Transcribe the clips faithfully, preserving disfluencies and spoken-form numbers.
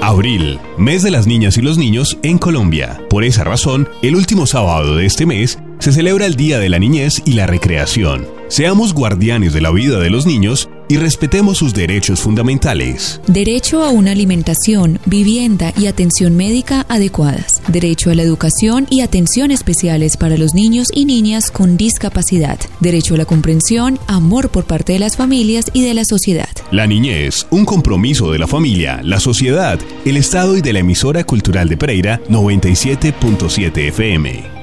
Abril, mes de las niñas y los niños en Colombia. Por esa razón, el último sábado de este mes se celebra el Día de la Niñez y la Recreación. Seamos guardianes de la vida de los niños y respetemos sus derechos fundamentales. Derecho a una alimentación, vivienda y atención médica adecuadas. Derecho a la educación y atención especiales para los niños y niñas con discapacidad. Derecho a la comprensión, amor por parte de las familias y de la sociedad. La niñez, un compromiso de la familia, la sociedad, el Estado y de la emisora cultural de Pereira noventa y siete punto siete F M.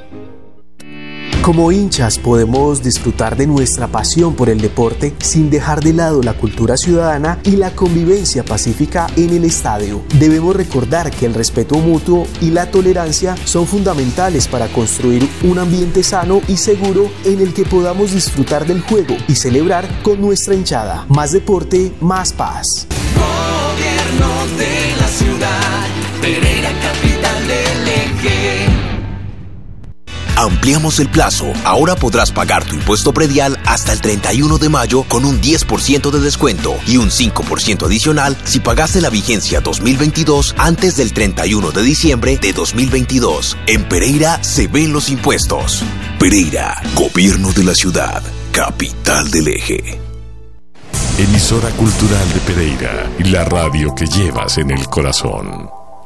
Como hinchas podemos disfrutar de nuestra pasión por el deporte sin dejar de lado la cultura ciudadana y la convivencia pacífica en el estadio. Debemos recordar que el respeto mutuo y la tolerancia son fundamentales para construir un ambiente sano y seguro en el que podamos disfrutar del juego y celebrar con nuestra hinchada. Más deporte, más paz. Gobierno de la ciudad, Pereira, capital del eje. Ampliamos el plazo. Ahora podrás pagar tu impuesto predial hasta el treinta y uno de mayo con un diez por ciento de descuento y un cinco por ciento adicional si pagaste la vigencia dos mil veintidós antes del treinta y uno de diciembre de dos mil veintidós. En Pereira se ven los impuestos. Pereira, Gobierno de la Ciudad, capital del eje. Emisora cultural de Pereira y la radio que llevas en el corazón.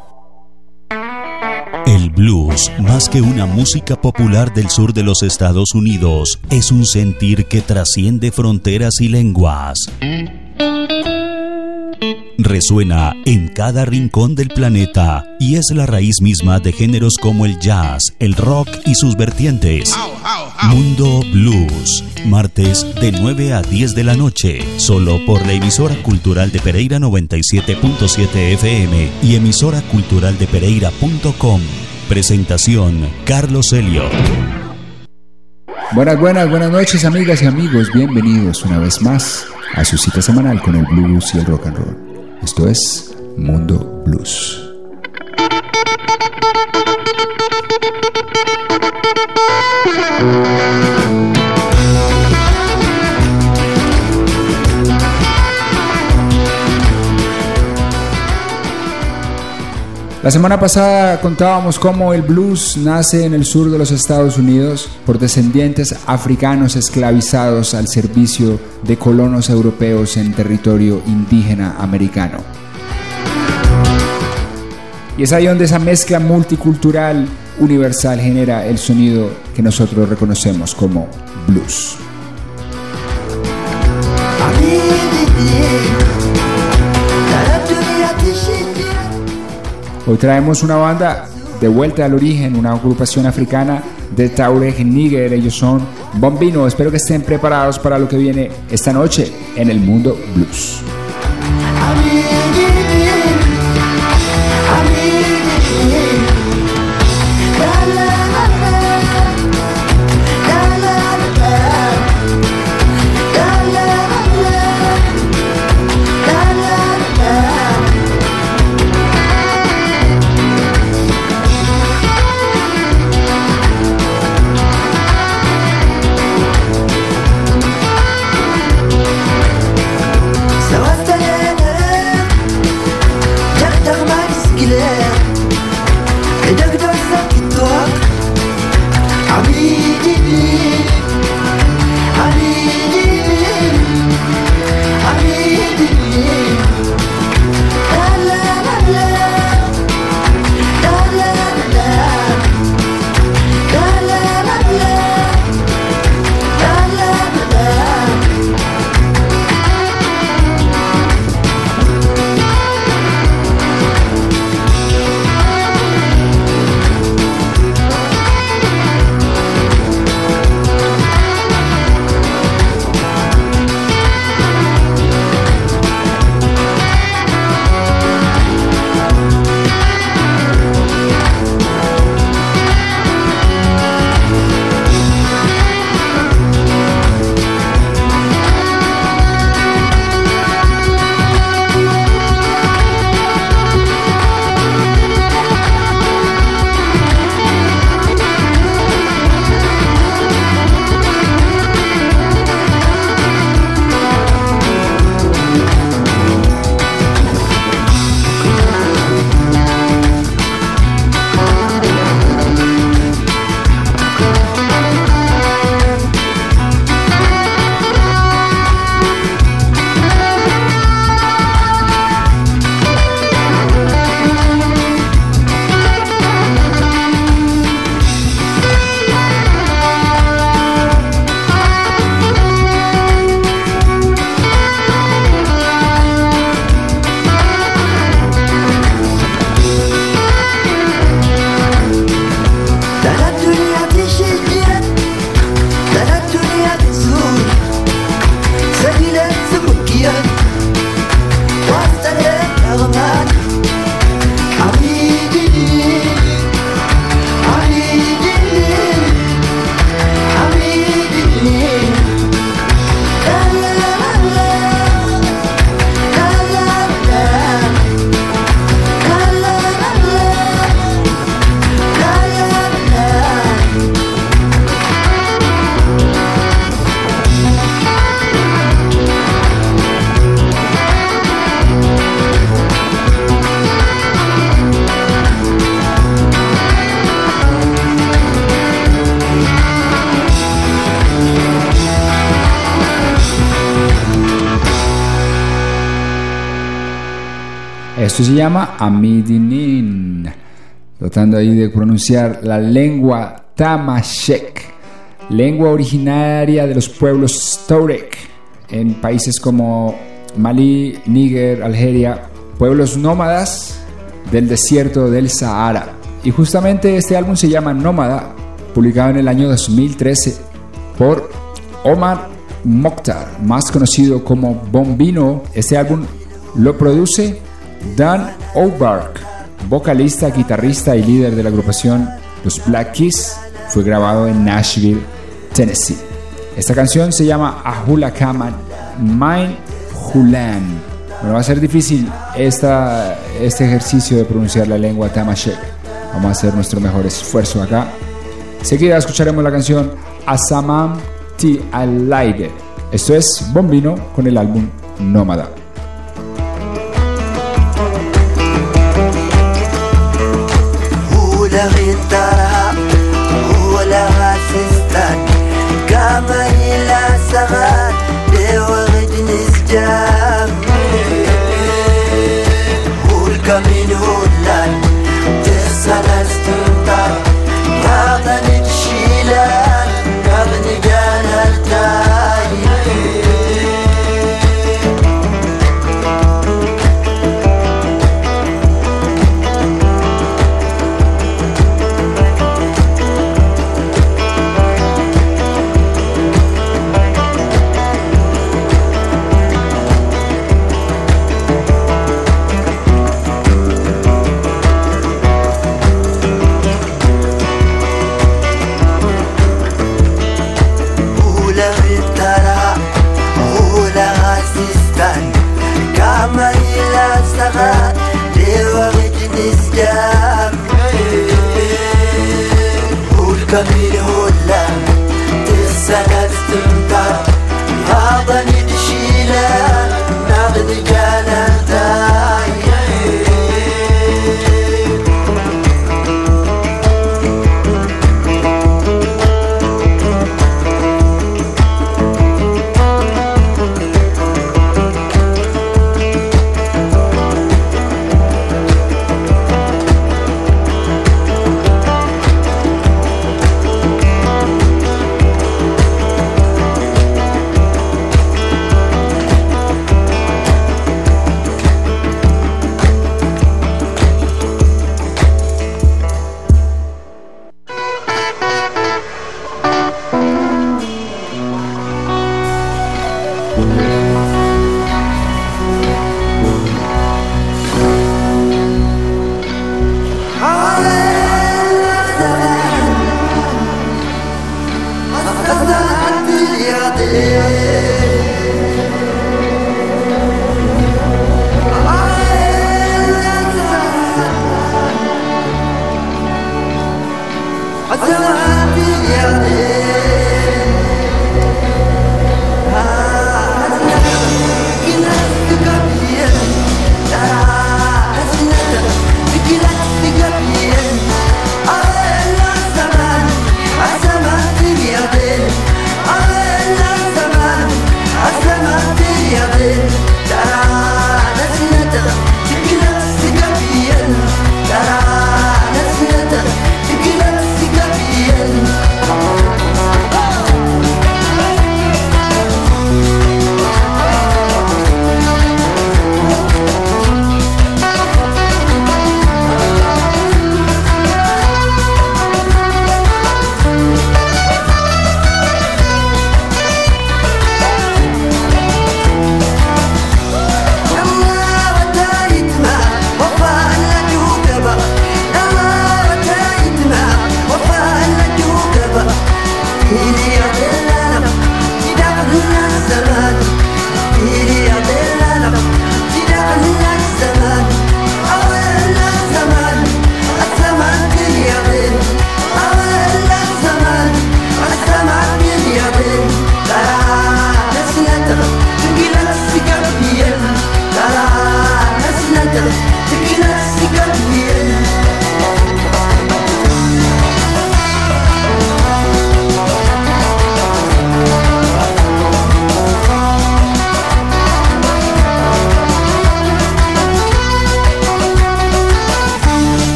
El blues, más que una música popular del sur de los Estados Unidos, es un sentir que trasciende fronteras y lenguas. Resuena en cada rincón del planeta y es la raíz misma de géneros como el jazz, el rock y sus vertientes. Mundo Blues, martes de nueve a diez de la noche, solo por la emisora cultural de Pereira noventa y siete punto siete F M y emisora cultural de pereira punto com. Presentación, Carlos Helio. Buenas, buenas, buenas noches, amigas y amigos. Bienvenidos una vez más a su cita semanal con el blues y el rock and roll. Esto es Mundo Blues. La semana pasada contábamos cómo el blues nace en el sur de los Estados Unidos por descendientes africanos esclavizados al servicio de colonos europeos en territorio indígena americano. Y es ahí donde esa mezcla multicultural universal genera el sonido que nosotros reconocemos como blues. Hoy traemos una banda de vuelta al origen, una agrupación africana de Tuareg Níger. Ellos son Bombino. Espero que estén preparados para lo que viene esta noche en el Mundo Blues. Esto se llama Amidinin, tratando ahí de pronunciar la lengua Tamashek, lengua originaria de los pueblos Tuareg en países como Malí, Níger, Algeria, pueblos nómadas del desierto del Sahara. Y justamente este álbum se llama Nómada, publicado en el año dos mil trece por Omar Mokhtar, más conocido como Bombino. Este álbum lo produce Dan Auerbach, vocalista, guitarrista y líder de la agrupación Los Black Keys. Fue grabado en Nashville, Tennessee. Esta canción se llama Ahula Kaman Main Hulan. Bueno, va a ser difícil esta, este ejercicio de pronunciar la lengua Tamashek. Vamos a hacer nuestro mejor esfuerzo acá. Seguida escucharemos la canción Asamam Ti Alaide. Esto es Bombino con el álbum Nómada.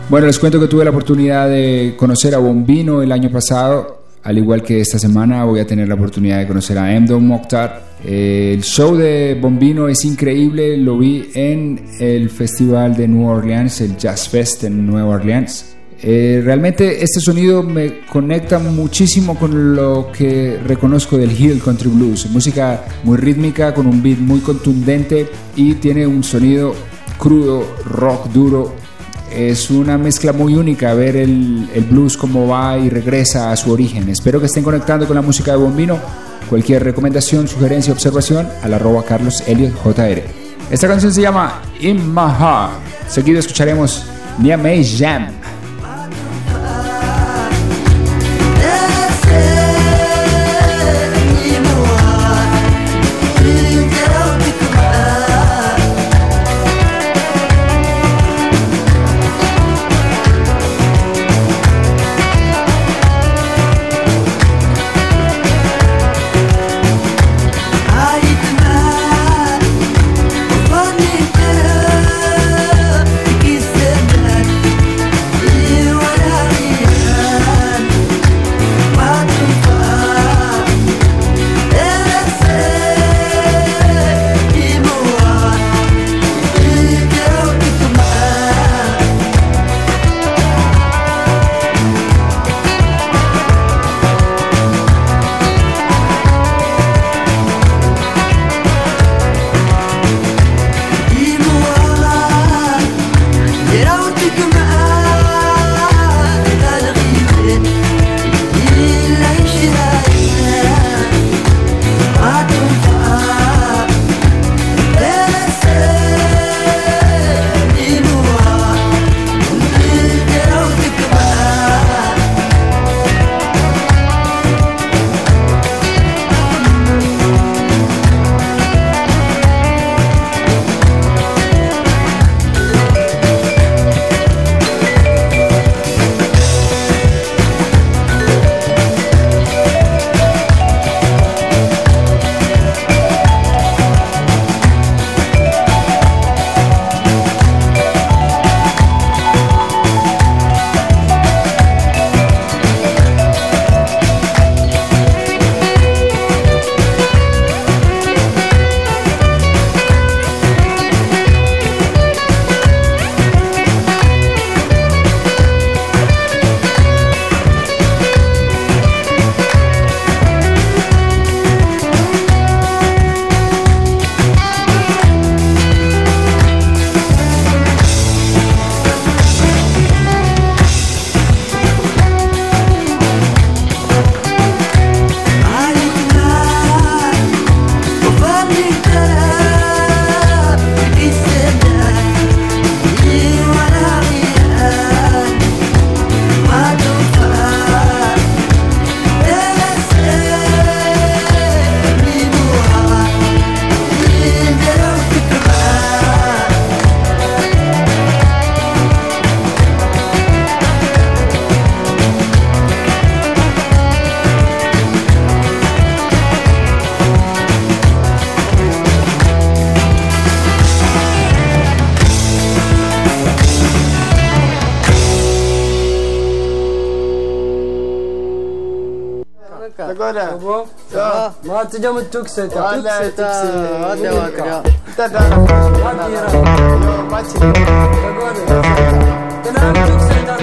Bueno, les cuento que tuve la oportunidad de conocer a Bombino el año pasado. Al igual que esta semana voy a tener la oportunidad de conocer a Emdon Mokhtar. Eh, el show de Bombino es increíble, lo vi en el festival de New Orleans, el Jazz Fest en Nueva Orleans. Eh, realmente este sonido me conecta muchísimo con lo que reconozco del Hill Country Blues. Música muy rítmica, con un beat muy contundente y tiene un sonido crudo, rock duro. Es una mezcla muy única ver el, el blues cómo va y regresa a su origen. Espero que estén conectando con la música de Bombino. Cualquier recomendación, sugerencia, observación al arroba Carlos Elliot J R. Esta canción se llama In My Heart. Seguido escucharemos Niamey Jam. ما تجمع تكسيتا ولا تكسيتا هذا واقع تدار ما تجي تنام تكسيتا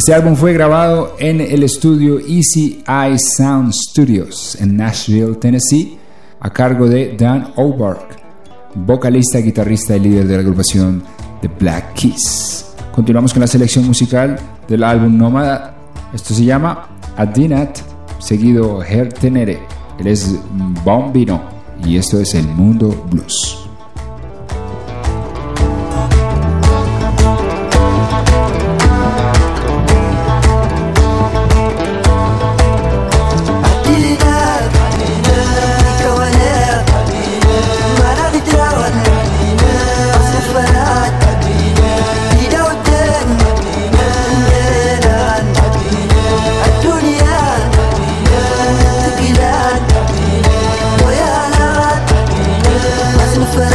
Este álbum fue grabado en el estudio Easy Eye Sound Studios en Nashville, Tennessee, a cargo de Dan Auerbach, vocalista, guitarrista y líder de la agrupación The Black Keys. Continuamos con la selección musical del álbum Nómada. Esto se llama Adinat, seguido Her Tenere. Él es Bombino y esto es el Mundo Blues. Fire.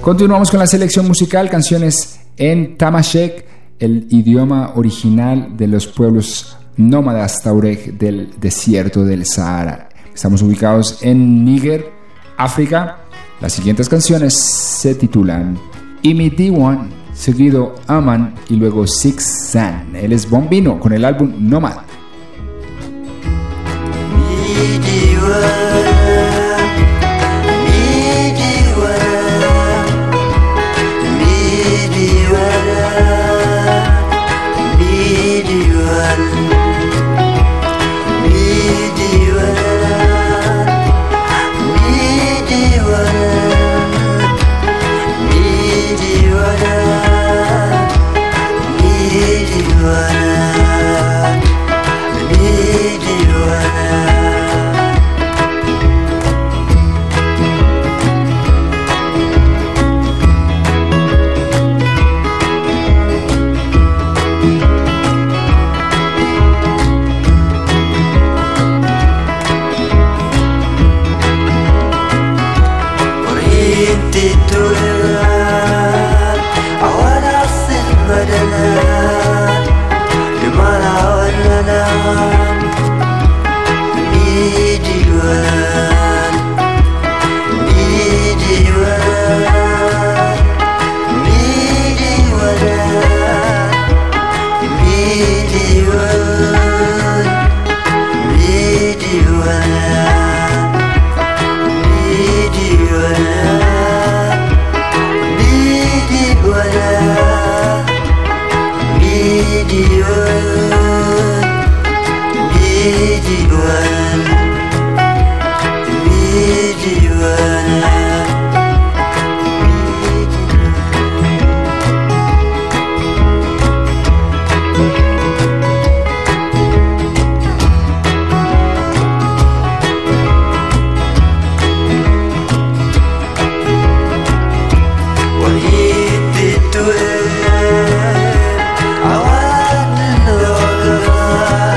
Continuamos con la selección musical, canciones en Tamashek, el idioma original de los pueblos nómadas Tuareg del desierto del Sahara. Estamos ubicados en Níger, África. Las siguientes canciones se titulan Imi Diwan, seguido Aman y luego Six San. Él es Bombino con el álbum Nomad.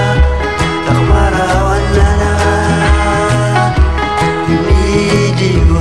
You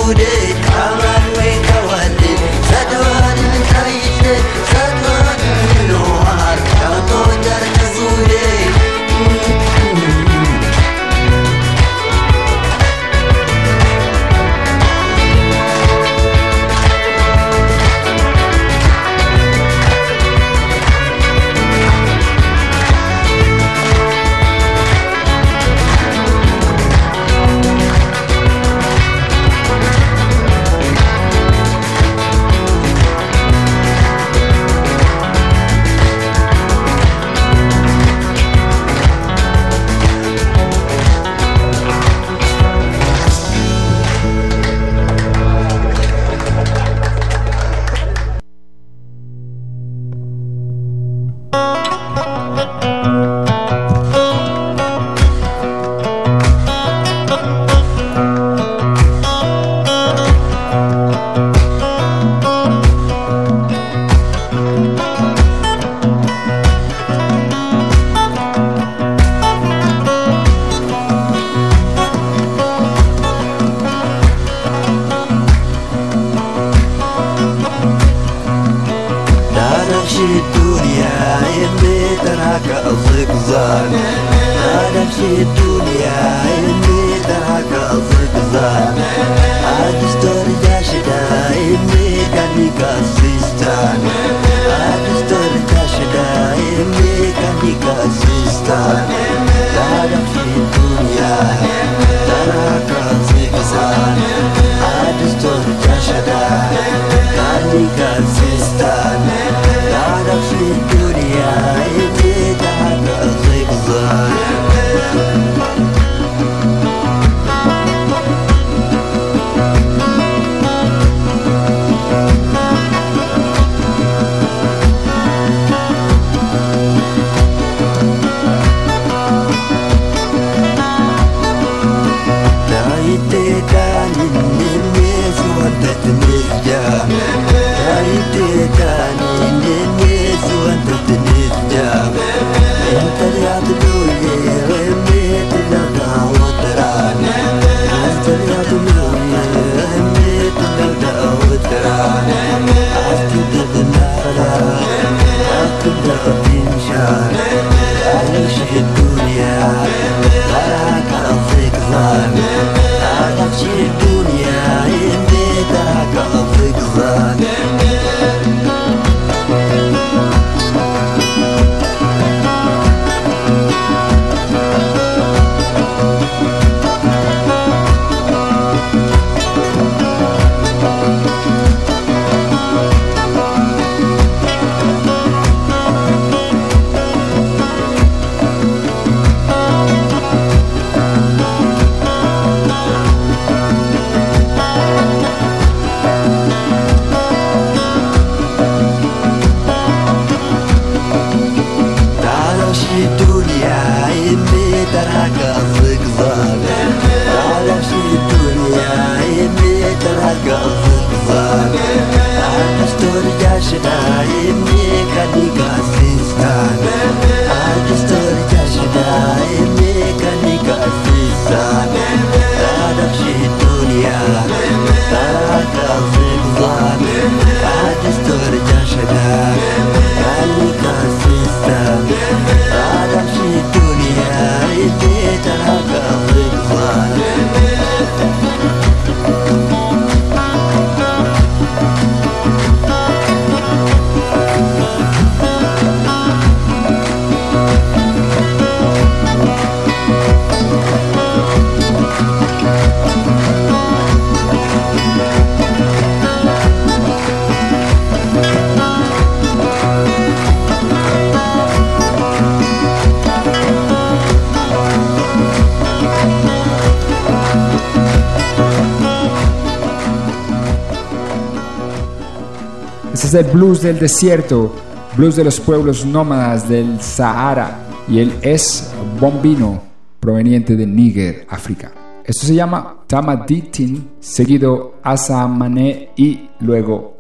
Este es el blues del desierto, blues de los pueblos nómadas del Sahara, y él es bombino, proveniente de Níger, África. Esto se llama Tamaditin, seguido Asamane y luego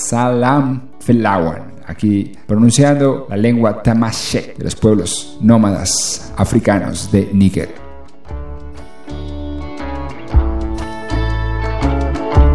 Asalam Felawan. Aquí pronunciando la lengua Tamashe de los pueblos nómadas africanos de Níger.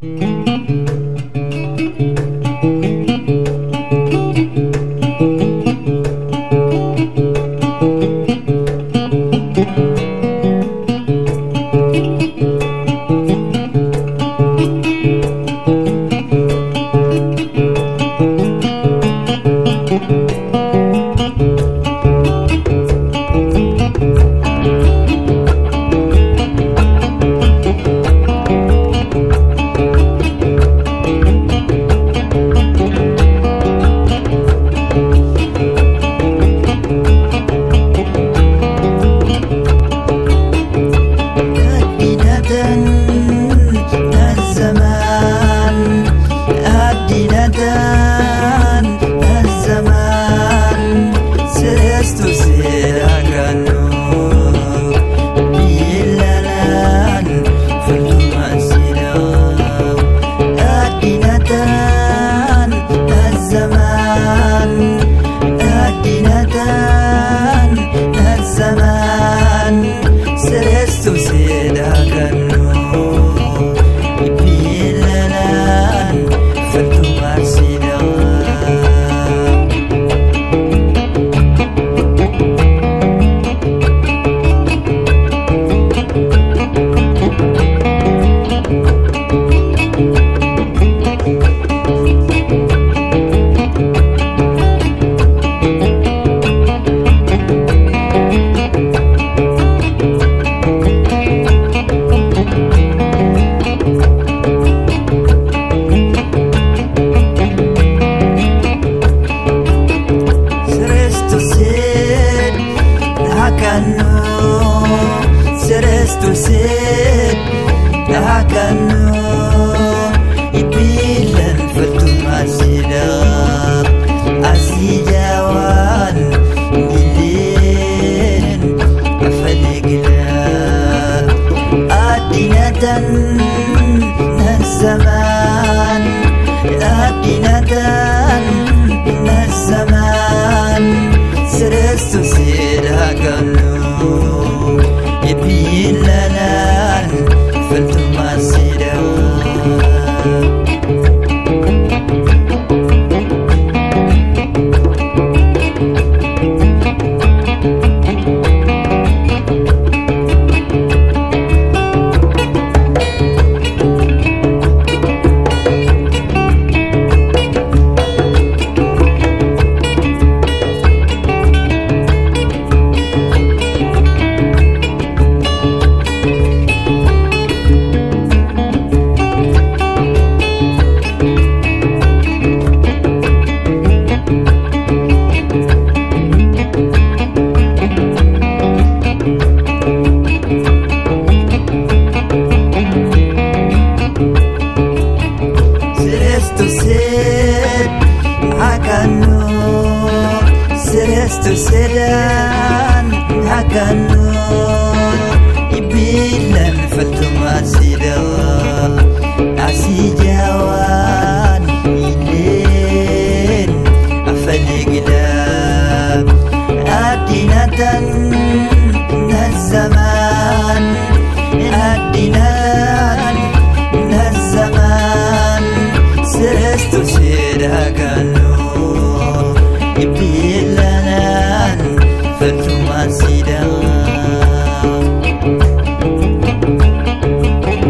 Thank you.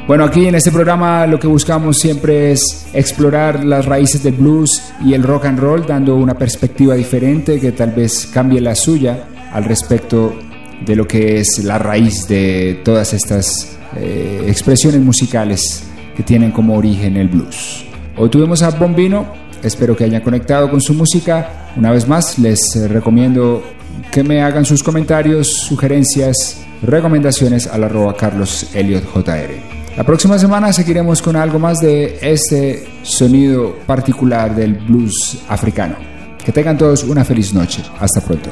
Bueno, aquí en este programa lo que buscamos siempre es explorar las raíces del blues y el rock and roll, dando una perspectiva diferente que tal vez cambie la suya al respecto de lo que es la raíz de todas estas eh, expresiones musicales que tienen como origen el blues. Hoy tuvimos a Bombino, espero que hayan conectado con su música. Una vez más les recomiendo que me hagan sus comentarios, sugerencias, recomendaciones al arroba Carlos Elliot J R. La próxima semana seguiremos con algo más de este sonido particular del blues africano. Que tengan todos una feliz noche. Hasta pronto.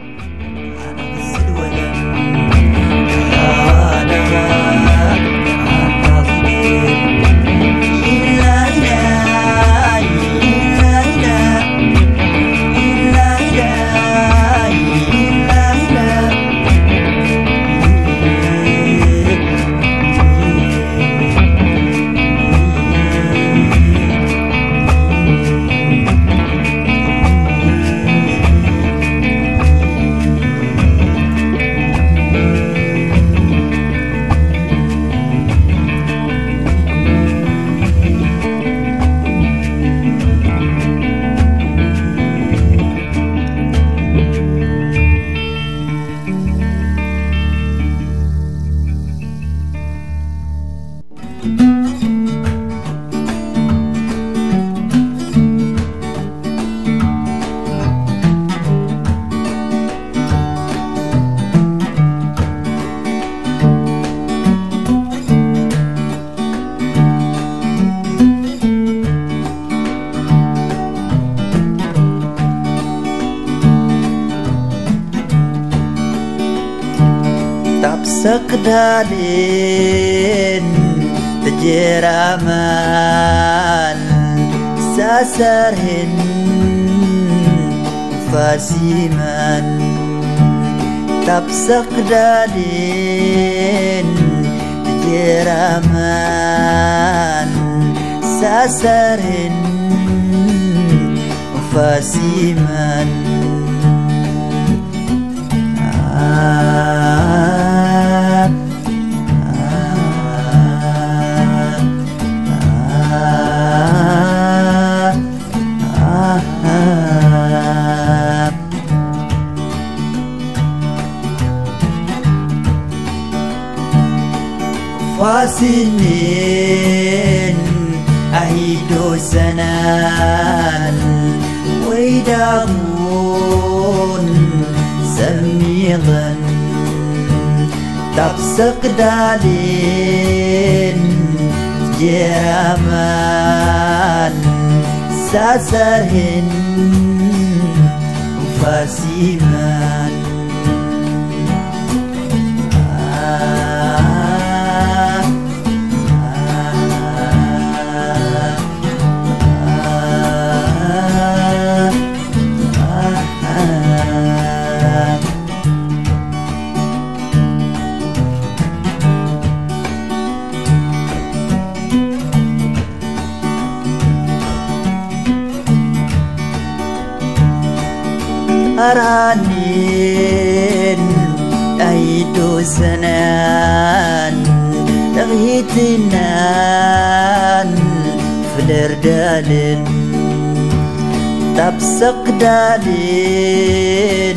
Sekdalin tejeraman sasarhin fasiman tap sekdalin tejeraman sasarhin fasiman Fasinin ahido sanan waidamun samiran tapsak dalin jeraman sasarhin fasiman Aranin aido sanan taghitinan flerdalin tapsak dalin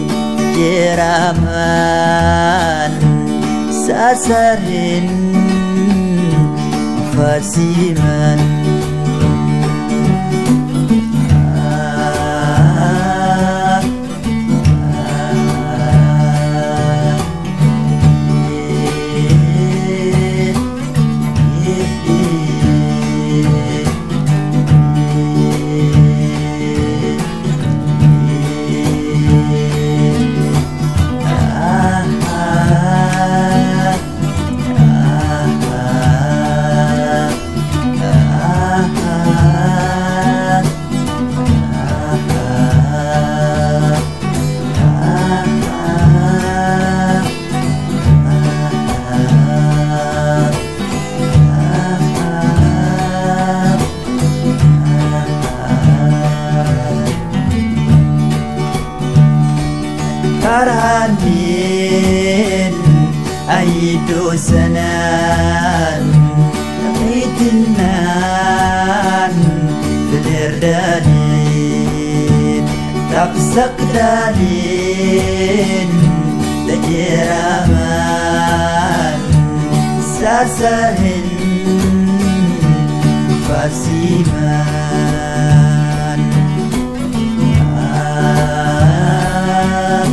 jeraman sasarin fasiman Aranin aido sanan Sakdalin Dajiraman Sasahin Fasiman Ah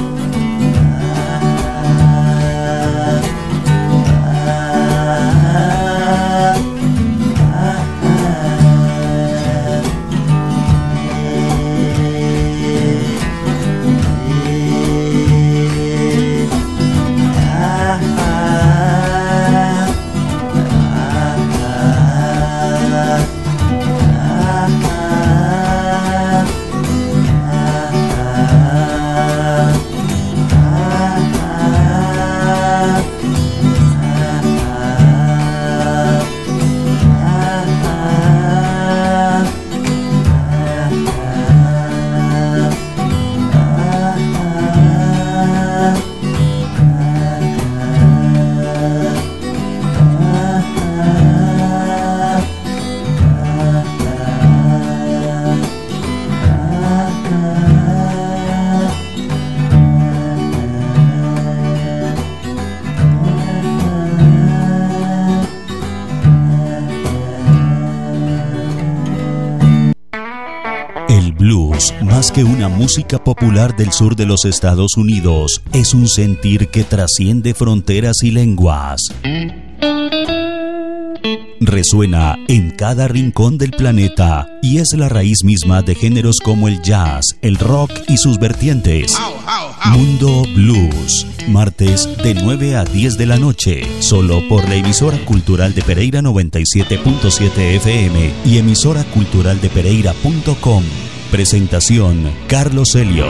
Más que una música popular del sur de los Estados Unidos, es un sentir que trasciende fronteras y lenguas. Resuena en cada rincón del planeta y es la raíz misma de géneros como el jazz, el rock y sus vertientes. Mundo Blues, martes de nueve a diez de la noche, solo por la emisora cultural de Pereira noventa y siete punto siete F M y emisora cultural de pereira punto com. Presentación Carlos Helio.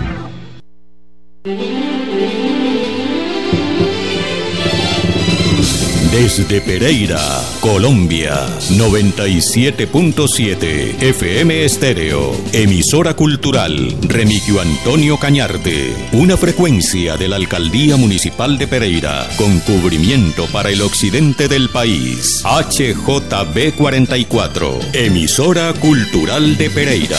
Desde Pereira, Colombia, noventa y siete punto siete F M Estéreo, emisora cultural Remigio Antonio Cañarte, una frecuencia de la Alcaldía Municipal de Pereira, con cubrimiento para el occidente del país. H J B cuarenta y cuatro, emisora cultural de Pereira.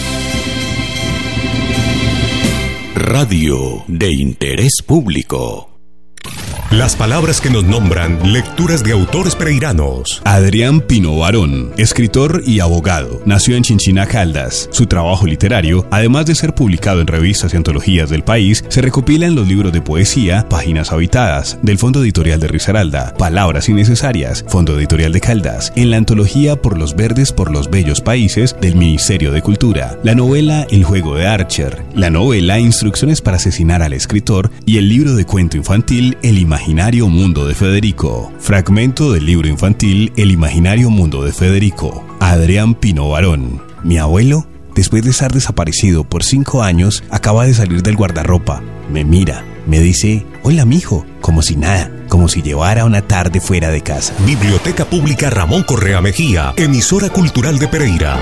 Radio de interés público. Las palabras que nos nombran, lecturas de autores pereiranos. Adrián Pino Barón, escritor y abogado, nació en Chinchiná, Caldas. Su trabajo literario, además de ser publicado en revistas y antologías del país, se recopila en los libros de poesía Páginas Habitadas, del Fondo Editorial de Risaralda, Palabras Innecesarias, Fondo Editorial de Caldas, en la antología Por los Verdes por los Bellos Países, del Ministerio de Cultura, la novela El Juego de Archer, la novela Instrucciones para asesinar al escritor y el libro de cuento infantil El Imaginario Mundo de Federico. Fragmento del libro infantil El Imaginario Mundo de Federico. Adrián Pino Barón. Mi abuelo, después de estar desaparecido por cinco años, acaba de salir del guardarropa. Me mira, me dice, hola mijo, como si nada, como si llevara una tarde fuera de casa. Biblioteca Pública Ramón Correa Mejía, emisora cultural de Pereira.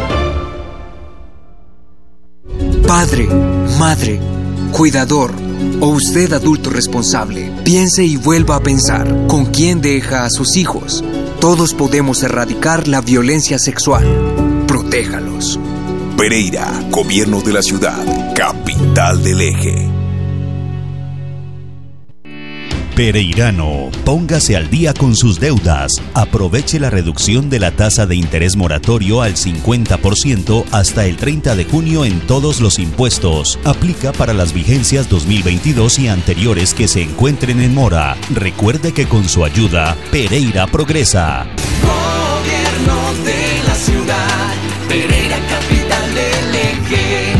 Padre, madre, cuidador o usted adulto responsable, piense y vuelva a pensar con quién deja a sus hijos. Todos podemos erradicar la violencia sexual. Protéjalos. Pereira, Gobierno de la Ciudad, capital del eje. Pereirano, póngase al día con sus deudas. Aproveche la reducción de la tasa de interés moratorio al cincuenta por ciento hasta el treinta de junio en todos los impuestos. Aplica para las vigencias dos mil veintidós y anteriores que se encuentren en mora. Recuerde que con su ayuda, Pereira progresa. Gobierno de la ciudad, Pereira, capital del eje.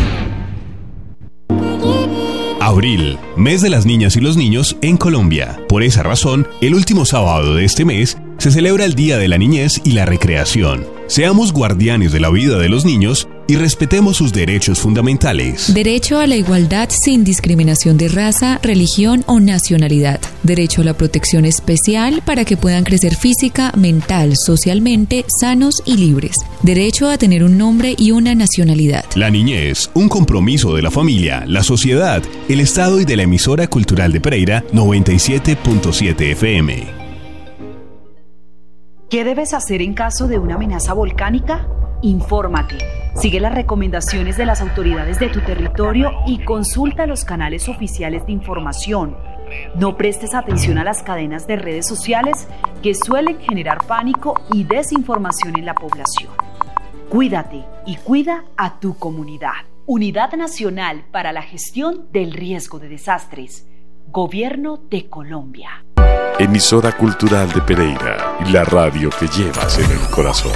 Abril, mes de las niñas y los niños en Colombia. Por esa razón, el último sábado de este mes se celebra el Día de la Niñez y la Recreación. Seamos guardianes de la vida de los niños y respetemos sus derechos fundamentales. Derecho a la igualdad sin discriminación de raza, religión o nacionalidad. Derecho a la protección especial para que puedan crecer física, mental, socialmente, sanos y libres. Derecho a tener un nombre y una nacionalidad. La niñez, un compromiso de la familia, la sociedad, el Estado y de la emisora cultural de Pereira noventa y siete punto siete F M. ¿Qué debes hacer en caso de una amenaza volcánica? Infórmate. Sigue las recomendaciones de las autoridades de tu territorio y consulta los canales oficiales de información. No prestes atención a las cadenas de redes sociales que suelen generar pánico y desinformación en la población. Cuídate y cuida a tu comunidad. Unidad Nacional para la Gestión del Riesgo de Desastres. Gobierno de Colombia. Emisora Cultural de Pereira y la radio que llevas en el corazón.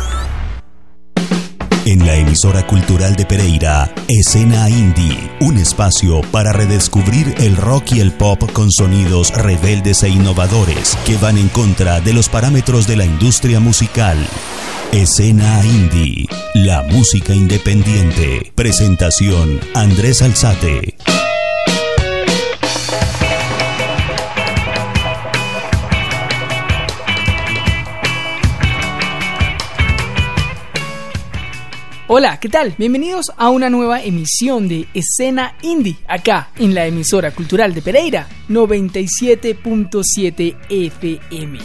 En la emisora cultural de Pereira, Escena Indie, un espacio para redescubrir el rock y el pop con sonidos rebeldes e innovadores que van en contra de los parámetros de la industria musical. Escena Indie, la música independiente. Presentación, Andrés Alzate. Hola, ¿qué tal? Bienvenidos a una nueva emisión de Escena Indie, acá en la emisora cultural de Pereira, noventa y siete punto siete F M.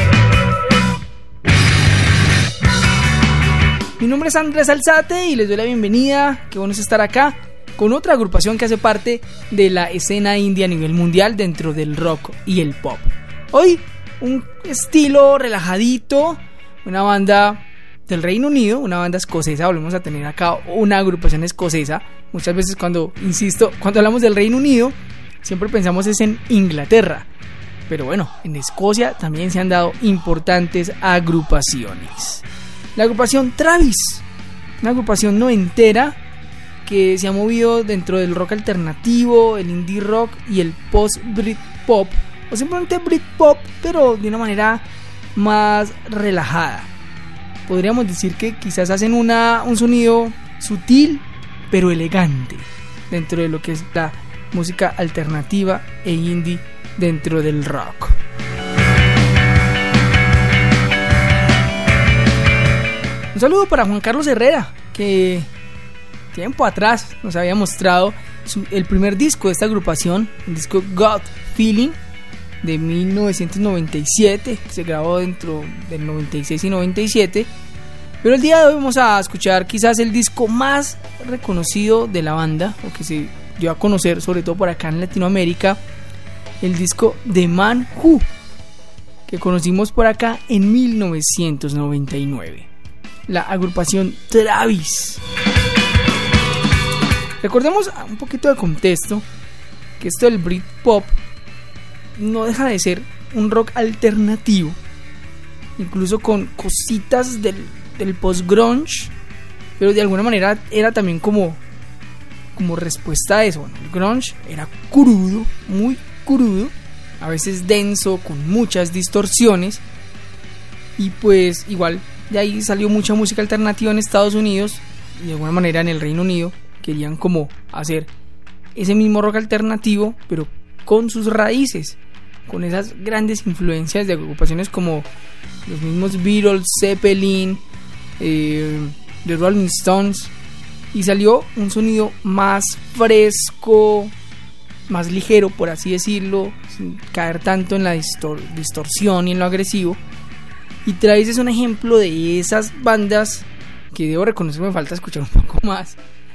Mi nombre es Andrés Alzate y les doy la bienvenida, qué bueno es estar acá, con otra agrupación que hace parte de la escena indie a nivel mundial dentro del rock y el pop. Hoy, un estilo relajadito, una banda del Reino Unido, una banda escocesa. Volvemos a tener acá una agrupación escocesa. Muchas veces cuando, insisto, cuando hablamos del Reino Unido, siempre pensamos es en Inglaterra, pero bueno, en Escocia también se han dado importantes agrupaciones. La agrupación Travis, una agrupación noventera que se ha movido dentro del rock alternativo, el indie rock y el post-Britpop, o simplemente Britpop, pero de una manera más relajada. Podríamos decir que quizás hacen una, un sonido sutil pero elegante dentro de lo que es la música alternativa e indie dentro del rock. Un saludo para Juan Carlos Herrera, que tiempo atrás nos había mostrado su, el primer disco de esta agrupación, el disco God Feeling de mil novecientos noventa y siete, que se grabó dentro del noventa y seis y noventa y siete. Pero el día de hoy vamos a escuchar quizás el disco más reconocido de la banda, o que se dio a conocer sobre todo por acá en Latinoamérica, el disco The Man Who, que conocimos por acá en mil novecientos noventa y nueve. La agrupación Travis. Recordemos un poquito de contexto, que esto del Britpop no deja de ser un rock alternativo, incluso con cositas del, del post-grunge, pero de alguna manera era también como, como respuesta a eso. Bueno, el grunge era crudo, muy crudo, a veces denso, con muchas distorsiones, y pues igual de ahí salió mucha música alternativa en Estados Unidos, y de alguna manera en el Reino Unido querían como hacer ese mismo rock alternativo, pero con sus raíces, con esas grandes influencias de agrupaciones como los mismos Beatles, Zeppelin, eh, The Rolling Stones, y salió un sonido más fresco, más ligero, por así decirlo, sin caer tanto en la distor- distorsión y en lo agresivo. Y Travis es un ejemplo de esas bandas que debo reconocer me falta escuchar un poco más,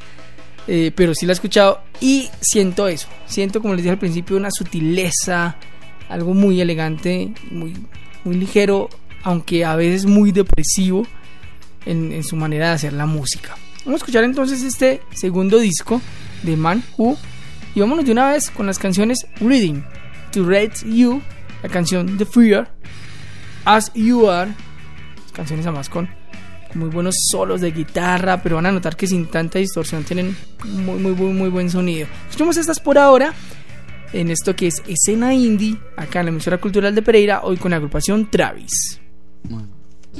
eh, pero sí la he escuchado y siento eso, siento, como les dije al principio, una sutileza, algo muy elegante, muy, muy ligero, aunque a veces muy depresivo en, en su manera de hacer la música. Vamos a escuchar entonces este segundo disco de Man Who, y vámonos de una vez con las canciones Reading, To Read You, la canción The Fear, As You Are, canciones además con muy buenos solos de guitarra, pero van a notar que sin tanta distorsión tienen muy muy muy, muy buen sonido. Escuchemos estas por ahora en esto que es Escena Indie, acá en la emisora cultural de Pereira, hoy con la agrupación Travis. Bueno, sí.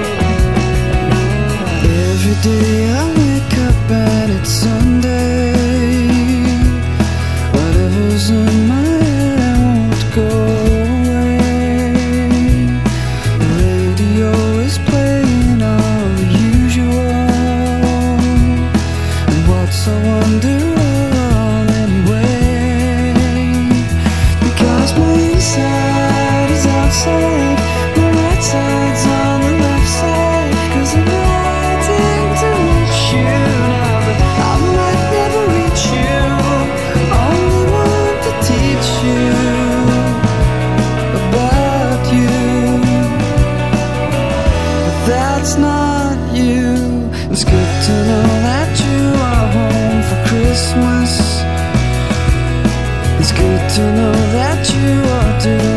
Day I wake up and it's Sunday. that's not you. It's good to know that you are home for Christmas. It's good to know that you are doing